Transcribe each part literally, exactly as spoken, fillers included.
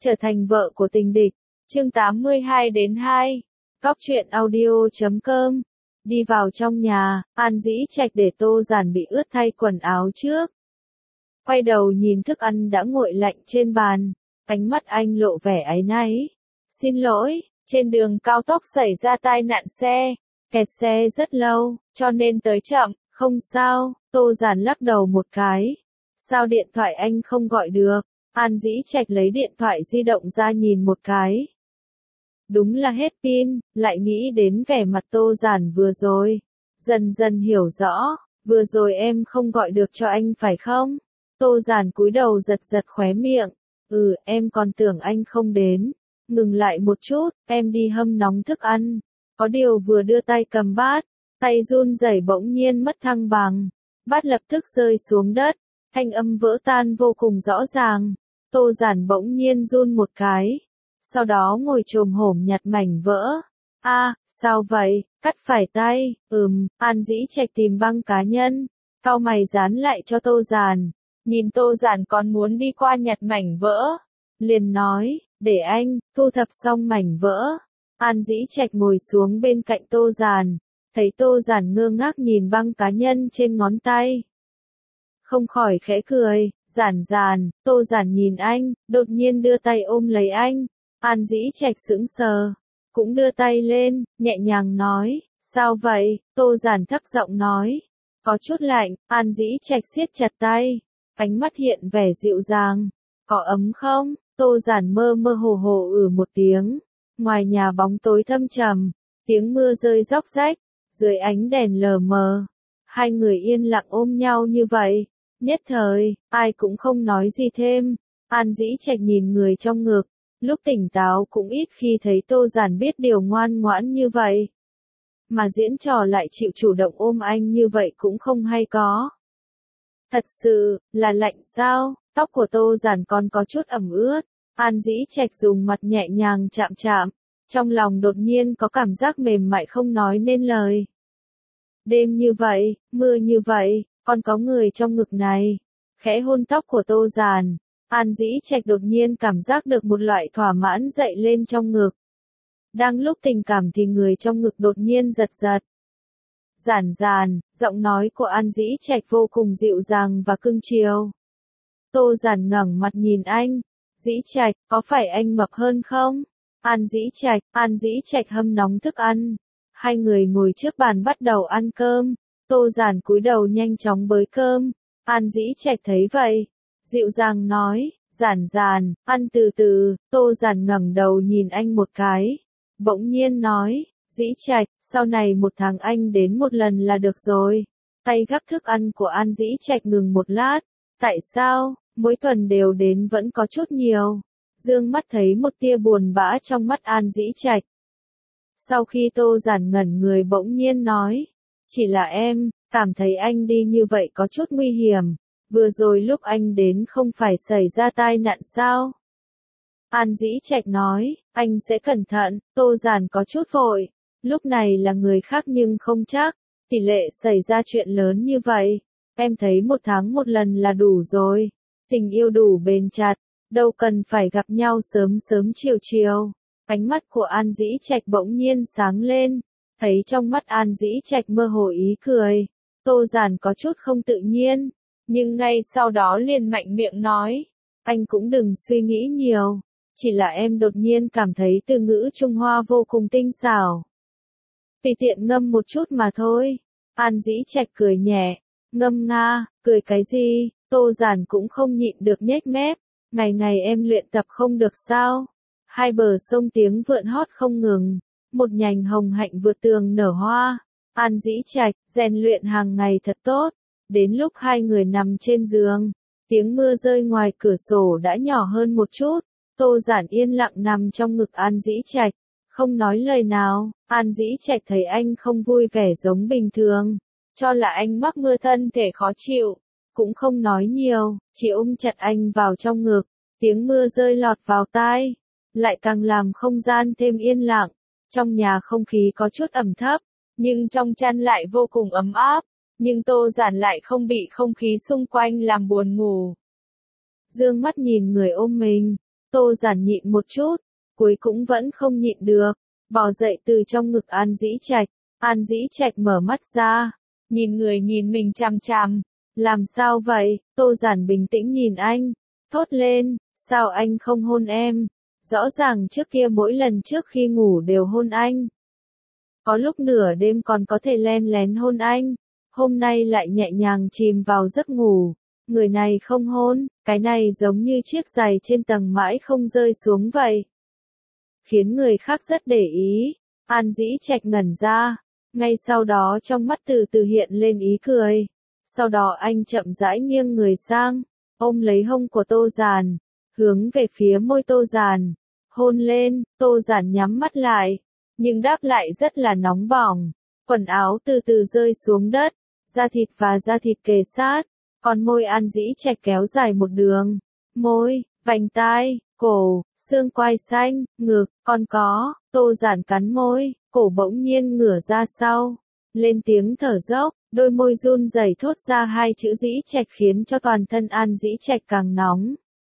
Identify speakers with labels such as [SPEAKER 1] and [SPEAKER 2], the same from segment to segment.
[SPEAKER 1] Trở thành vợ của tình địch. Chương tám mươi hai đến hai. Cóc truyện audio chấm com. Đi vào trong nhà, An Dĩ Trạch để Tô Giản bị ướt thay quần áo trước. Quay đầu nhìn thức ăn đã nguội lạnh trên bàn, ánh mắt anh lộ vẻ áy náy. Xin lỗi, trên đường cao tốc xảy ra tai nạn xe, kẹt xe rất lâu, cho nên tới chậm, không sao. Tô Giản lắc đầu một cái. Sao điện thoại anh không gọi được? An Dĩ Trạch lấy điện thoại di động ra nhìn một cái. Đúng là hết pin, lại nghĩ đến vẻ mặt Tô Giản vừa rồi. Dần dần hiểu rõ, vừa rồi em không gọi được cho anh phải không? Tô Giản cúi đầu giật giật khóe miệng. Ừ, em còn tưởng anh không đến. Ngừng lại một chút, em đi hâm nóng thức ăn. Có điều vừa đưa tay cầm bát, tay run rẩy bỗng nhiên mất thăng bằng. Bát lập tức rơi xuống đất, thanh âm vỡ tan vô cùng rõ ràng. Tô Giản bỗng nhiên run một cái, sau đó ngồi chồm hổm nhặt mảnh vỡ. A, à, sao vậy? Cắt phải tay. Ừm, An Dĩ Trạch tìm băng cá nhân, cau mày dán lại cho Tô Giản. Nhìn Tô Giản còn muốn đi qua nhặt mảnh vỡ, liền nói, để anh thu thập xong mảnh vỡ. An Dĩ Trạch ngồi xuống bên cạnh Tô Giản, thấy Tô Giản ngơ ngác nhìn băng cá nhân trên ngón tay, không khỏi khẽ cười. Giản Giản. Tô Giản nhìn anh, đột nhiên đưa tay ôm lấy anh. An Dĩ Trạch sững sờ, cũng đưa tay lên, nhẹ nhàng nói, sao vậy? Tô Giản thấp giọng nói, có chút lạnh. An Dĩ Trạch siết chặt tay, ánh mắt hiện vẻ dịu dàng, có ấm không? Tô Giản mơ mơ hồ hồ ử một tiếng. Ngoài nhà bóng tối thâm trầm, tiếng mưa rơi róc rách, dưới ánh đèn lờ mờ, hai người yên lặng ôm nhau như vậy. Nhất thời, ai cũng không nói gì thêm. An Dĩ Trạch nhìn người trong ngực, lúc tỉnh táo cũng ít khi thấy Tô Giản biết điều ngoan ngoãn như vậy. Mà diễn trò lại chịu chủ động ôm anh như vậy cũng không hay có. Thật sự, là lạnh sao? Tóc của Tô Giản còn có chút ẩm ướt. An Dĩ Trạch dùng mặt nhẹ nhàng chạm chạm, trong lòng đột nhiên có cảm giác mềm mại không nói nên lời. Đêm như vậy, mưa như vậy, còn có người trong ngực này. Khẽ hôn tóc của Tô Giản, An Dĩ Trạch đột nhiên cảm giác được một loại thỏa mãn dậy lên trong ngực. Đang lúc tình cảm thì người trong ngực đột nhiên giật giật. Giản Giản, giọng nói của An Dĩ Trạch vô cùng dịu dàng và cưng chiều. Tô Giản ngẩng mặt nhìn anh. Dĩ Trạch, có phải anh mập hơn không? An Dĩ Trạch, An Dĩ Trạch hâm nóng thức ăn. Hai người ngồi trước bàn bắt đầu ăn cơm. Tô Giản cúi đầu nhanh chóng bới cơm. An Dĩ Trạch thấy vậy, dịu dàng nói, Giản Giản, ăn từ từ. Tô Giản ngẩng đầu nhìn anh một cái, bỗng nhiên nói, Dĩ Trạch, sau này một tháng anh đến một lần là được rồi. Tay gắp thức ăn của An Dĩ Trạch ngừng một lát. Tại sao, mỗi tuần đều đến vẫn có chút nhiều? Dương mắt thấy một tia buồn bã trong mắt An Dĩ Trạch. Sau khi Tô Giản ngẩn người bỗng nhiên nói, chỉ là em, cảm thấy anh đi như vậy có chút nguy hiểm. Vừa rồi lúc anh đến không phải xảy ra tai nạn sao? An Dĩ Trạch nói, anh sẽ cẩn thận. Tô Giản có chút vội. Lúc này là người khác nhưng không chắc. Tỷ lệ xảy ra chuyện lớn như vậy. Em thấy một tháng một lần là đủ rồi. Tình yêu đủ bền chặt. Đâu cần phải gặp nhau sớm sớm chiều chiều. Ánh mắt của An Dĩ Trạch bỗng nhiên sáng lên. Thấy trong mắt An Dĩ Trạch mơ hồ ý cười. Tô Giản có chút không tự nhiên. Nhưng ngay sau đó liền mạnh miệng nói. Anh cũng đừng suy nghĩ nhiều. Chỉ là em đột nhiên cảm thấy từ ngữ Trung Hoa vô cùng tinh xảo. Tùy tiện ngâm một chút mà thôi. An Dĩ Trạch cười nhẹ. Ngâm nga, cười cái gì? Tô Giản cũng không nhịn được nhếch mép. Ngày ngày em luyện tập không được sao? Hai bờ sông tiếng vượn hót không ngừng. Một nhành hồng hạnh vượt tường nở hoa. An Dĩ Trạch, rèn luyện hàng ngày thật tốt. Đến lúc hai người nằm trên giường, tiếng mưa rơi ngoài cửa sổ đã nhỏ hơn một chút. Tô Giản yên lặng nằm trong ngực An Dĩ Trạch, không nói lời nào. An Dĩ Trạch thấy anh không vui vẻ giống bình thường, cho là anh mắc mưa thân thể khó chịu, cũng không nói nhiều, chỉ ôm chặt anh vào trong ngực. Tiếng mưa rơi lọt vào tai, lại càng làm không gian thêm yên lặng. Trong nhà không khí có chút ẩm thấp, nhưng trong chăn lại vô cùng ấm áp. Nhưng Tô Giản lại không bị không khí xung quanh làm buồn ngủ. Dương mắt nhìn người ôm mình, Tô Giản nhịn một chút, cuối cũng vẫn không nhịn được, bò dậy từ trong ngực An Dĩ Trạch. An Dĩ Trạch mở mắt ra, nhìn người nhìn mình chằm chằm. Làm sao vậy? Tô Giản bình tĩnh nhìn anh, thốt lên, sao anh không hôn em? Rõ ràng trước kia mỗi lần trước khi ngủ đều hôn anh. Có lúc nửa đêm còn có thể len lén hôn anh, hôm nay lại nhẹ nhàng chìm vào giấc ngủ. Người này không hôn, cái này giống như chiếc giày trên tầng mãi không rơi xuống vậy. Khiến người khác rất để ý. An Dĩ Trạch ngẩn ra, ngay sau đó trong mắt từ từ hiện lên ý cười. Sau đó anh chậm rãi nghiêng người sang, ôm lấy hông của Tô Giản, hướng về phía môi Tô Giản, hôn lên. Tô Giản nhắm mắt lại, nhưng đáp lại rất là nóng bỏng. Quần áo từ từ rơi xuống đất, da thịt và da thịt kề sát, còn môi An Dĩ Trạch kéo dài một đường. Môi, vành tai, cổ, xương quai xanh, ngực, còn có. Tô Giản cắn môi, cổ bỗng nhiên ngửa ra sau, lên tiếng thở dốc, đôi môi run rẩy thốt ra hai chữ Dĩ Trạch khiến cho toàn thân An Dĩ Trạch càng nóng.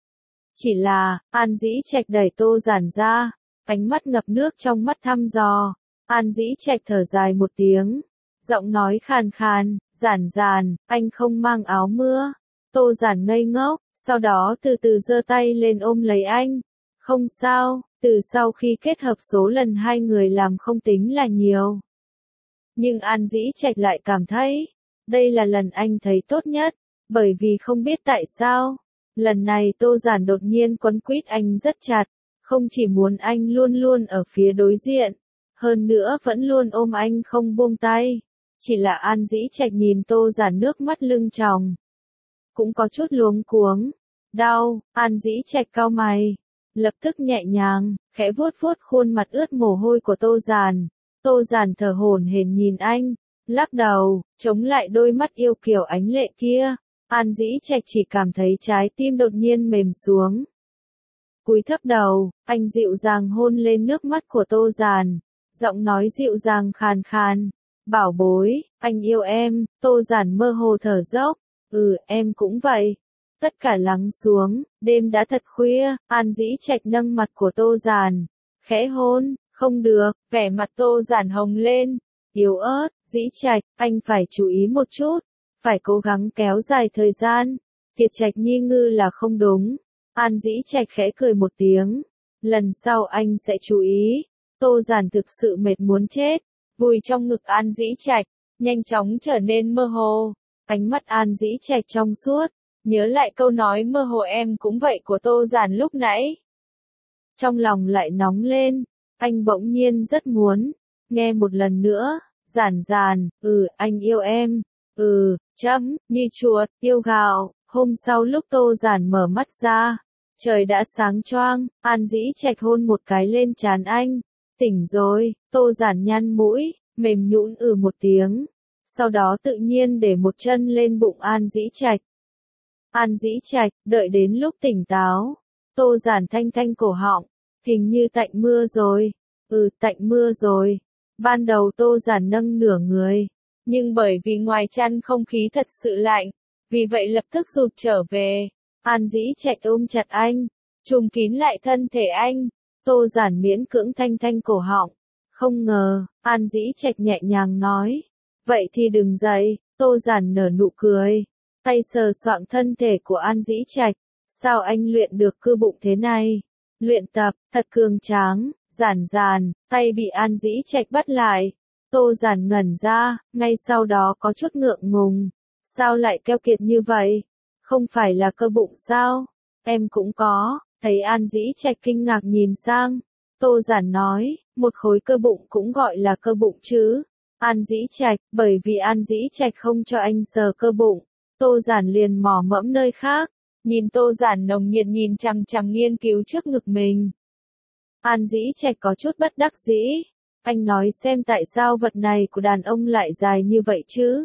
[SPEAKER 1] Chỉ là, An Dĩ Trạch đẩy Tô Giản ra, ánh mắt ngập nước trong mắt thăm dò. An Dĩ Trạch thở dài một tiếng, giọng nói khàn khàn, Giản Giản, anh không mang áo mưa. Tô Giản ngây ngốc, sau đó từ từ giơ tay lên ôm lấy anh. Không sao, từ sau khi kết hợp số lần hai người làm không tính là nhiều. Nhưng An Dĩ Trạch lại cảm thấy, đây là lần anh thấy tốt nhất, bởi vì không biết tại sao. Lần này Tô Giản đột nhiên quấn quýt anh rất chặt, không chỉ muốn anh luôn luôn ở phía đối diện, hơn nữa vẫn luôn ôm anh không buông tay. Chỉ là An Dĩ Trạch nhìn Tô Giản nước mắt lưng tròng, cũng có chút luống cuống. Đau. An Dĩ Trạch cau mày, lập tức nhẹ nhàng, khẽ vuốt vuốt khuôn mặt ướt mồ hôi của Tô Giản. Tô Giản thở hổn hển nhìn anh, lắc đầu, chống lại đôi mắt yêu kiều ánh lệ kia. An Dĩ Trạch chỉ cảm thấy trái tim đột nhiên mềm xuống. Cúi thấp đầu, anh dịu dàng hôn lên nước mắt của Tô Giản, giọng nói dịu dàng khàn khàn, bảo bối, anh yêu em. Tô Giản mơ hồ thở dốc, ừ, em cũng vậy. Tất cả lắng xuống, đêm đã thật khuya. An Dĩ Trạch nâng mặt của Tô Giản, khẽ hôn. Không được, vẻ mặt Tô Giản hồng lên, yếu ớt. Dĩ Trạch, anh phải chú ý một chút, phải cố gắng kéo dài thời gian. Kiệt Trạch nhi ngư là không đúng. An Dĩ Trạch khẽ cười một tiếng, lần sau anh sẽ chú ý. Tô Giản thực sự mệt muốn chết, vùi trong ngực An Dĩ Trạch, nhanh chóng trở nên mơ hồ. Ánh mắt An Dĩ Trạch trong suốt, nhớ lại câu nói mơ hồ em cũng vậy của Tô Giản lúc nãy. Trong lòng lại nóng lên, anh bỗng nhiên rất muốn nghe một lần nữa. Giản Giản, ừ, anh yêu em. Ừ, chấm, như chuột, yêu gạo. Hôm sau lúc Tô Giản mở mắt ra, trời đã sáng choang. An Dĩ Trạch hôn một cái lên trán anh. Tỉnh rồi. Tô Giản nhăn mũi, mềm nhũn ừ một tiếng, sau đó tự nhiên để một chân lên bụng An Dĩ Trạch. An Dĩ Trạch, đợi đến lúc tỉnh táo. Tô Giản thanh thanh cổ họng, hình như tạnh mưa rồi. Ừ, tạnh mưa rồi. Ban đầu Tô Giản nâng nửa người, nhưng bởi vì ngoài chăn không khí thật sự lạnh, vì vậy lập tức rụt trở về. An Dĩ Trạch ôm chặt anh, trùm kín lại thân thể anh. Tô Giản miễn cưỡng thanh thanh cổ họng. Không ngờ, An Dĩ Trạch nhẹ nhàng nói, vậy thì đừng dậy. Tô Giản nở nụ cười, tay sờ soạng thân thể của An Dĩ Trạch. Sao anh luyện được cơ bụng thế này? Luyện tập, thật cường tráng. Giản Giản, tay bị An Dĩ Trạch bắt lại. Tô Giản ngẩn ra, ngay sau đó có chút ngượng ngùng. Sao lại keo kiệt như vậy? Không phải là cơ bụng sao? Em cũng có. Thấy An Dĩ Trạch kinh ngạc nhìn sang, Tô Giản nói, một khối cơ bụng cũng gọi là cơ bụng chứ. An Dĩ Trạch, bởi vì An Dĩ Trạch không cho anh sờ cơ bụng, Tô Giản liền mò mẫm nơi khác, nhìn Tô Giản nồng nhiệt nhìn chằm chằm nghiên cứu trước ngực mình. An Dĩ Trạch có chút bất đắc dĩ, anh nói xem tại sao vật này của đàn ông lại dài như vậy chứ?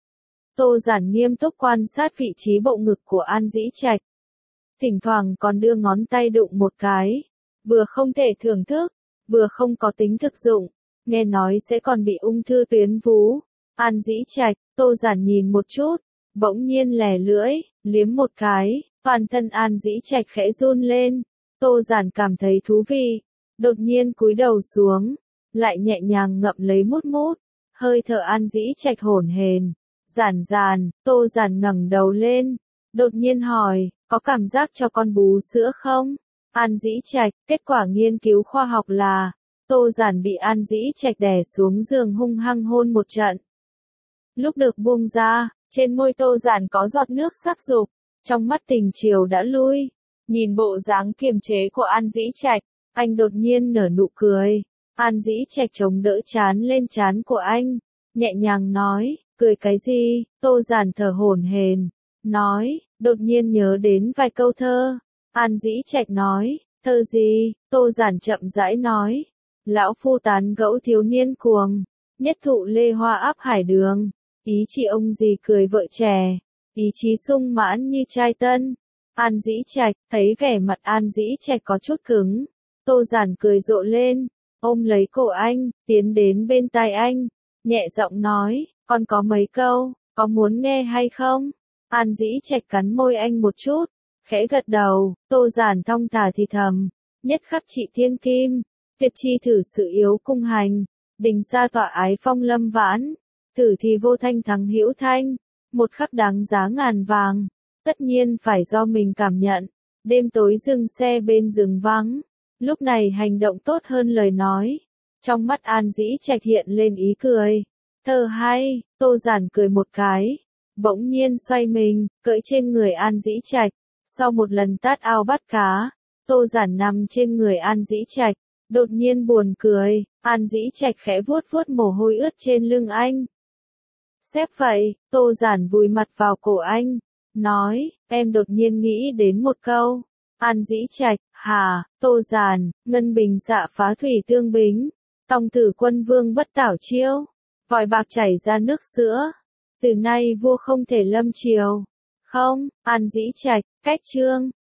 [SPEAKER 1] Tô Giản nghiêm túc quan sát vị trí bộ ngực của An Dĩ Trạch, thỉnh thoảng còn đưa ngón tay đụng một cái, vừa không thể thưởng thức, vừa không có tính thực dụng, nghe nói sẽ còn bị ung thư tuyến vú. An Dĩ Trạch, Tô Giản nhìn một chút, bỗng nhiên lè lưỡi, liếm một cái, toàn thân An Dĩ Trạch khẽ run lên. Tô Giản cảm thấy thú vị, đột nhiên cúi đầu xuống, lại nhẹ nhàng ngậm lấy mút mút, hơi thở An Dĩ Trạch hổn hển. Giản Giản, Tô Giản ngẩng đầu lên, đột nhiên hỏi, có cảm giác cho con bú sữa không? An Dĩ Trạch, kết quả nghiên cứu khoa học là, Tô Giản bị An Dĩ Trạch đè xuống giường hung hăng hôn một trận. Lúc được buông ra, trên môi Tô Giản có giọt nước sắc dục, trong mắt tình chiều đã lui. Nhìn bộ dáng kiềm chế của An Dĩ Trạch, anh đột nhiên nở nụ cười. An Dĩ Trạch chống đỡ trán lên trán của anh, nhẹ nhàng nói, cười cái gì? Tô Giản thở hổn hển, nói, đột nhiên nhớ đến vài câu thơ. An Dĩ Trạch nói, thơ gì? Tô Giản chậm rãi nói, lão phu tán gẫu thiếu niên cuồng, nhất thụ lê hoa áp hải đường, ý chỉ ông gì cười vợ trẻ, ý chí sung mãn như trai tân. An Dĩ Trạch, thấy vẻ mặt An Dĩ Trạch có chút cứng, Tô Giản cười rộ lên, ôm lấy cổ anh, tiến đến bên tai anh, nhẹ giọng nói, con có mấy câu, có muốn nghe hay không? An Dĩ Trạch cắn môi anh một chút, khẽ gật đầu. Tô Giản thong thả thì thầm, nhất khắc trị thiên kim, tuyệt chi thử sự yếu cung hành, đình sa tọa ái phong lâm vãn, thử thì vô thanh thắng hữu thanh, một khắc đáng giá ngàn vàng, tất nhiên phải do mình cảm nhận. Đêm tối dừng xe bên rừng vắng, lúc này hành động tốt hơn lời nói. Trong mắt An Dĩ Trạch hiện lên ý cười. Thơ hay, Tô Giản cười một cái, bỗng nhiên xoay mình, cưỡi trên người An Dĩ Trạch. Sau một lần tát ao bắt cá, Tô Giản nằm trên người An Dĩ Trạch, đột nhiên buồn cười. An Dĩ Trạch khẽ vuốt vuốt mồ hôi ướt trên lưng anh. Xếp vậy, Tô Giản vùi mặt vào cổ anh, nói, em đột nhiên nghĩ đến một câu. An Dĩ Trạch, hà, Tô Giản, ngân bình dạ phá thủy tương bính, tòng tử quân vương bất tảo chiêu, vòi bạc chảy ra nước sữa, từ nay vua không thể lâm triều. Không, An Dĩ Trạch, cách chương.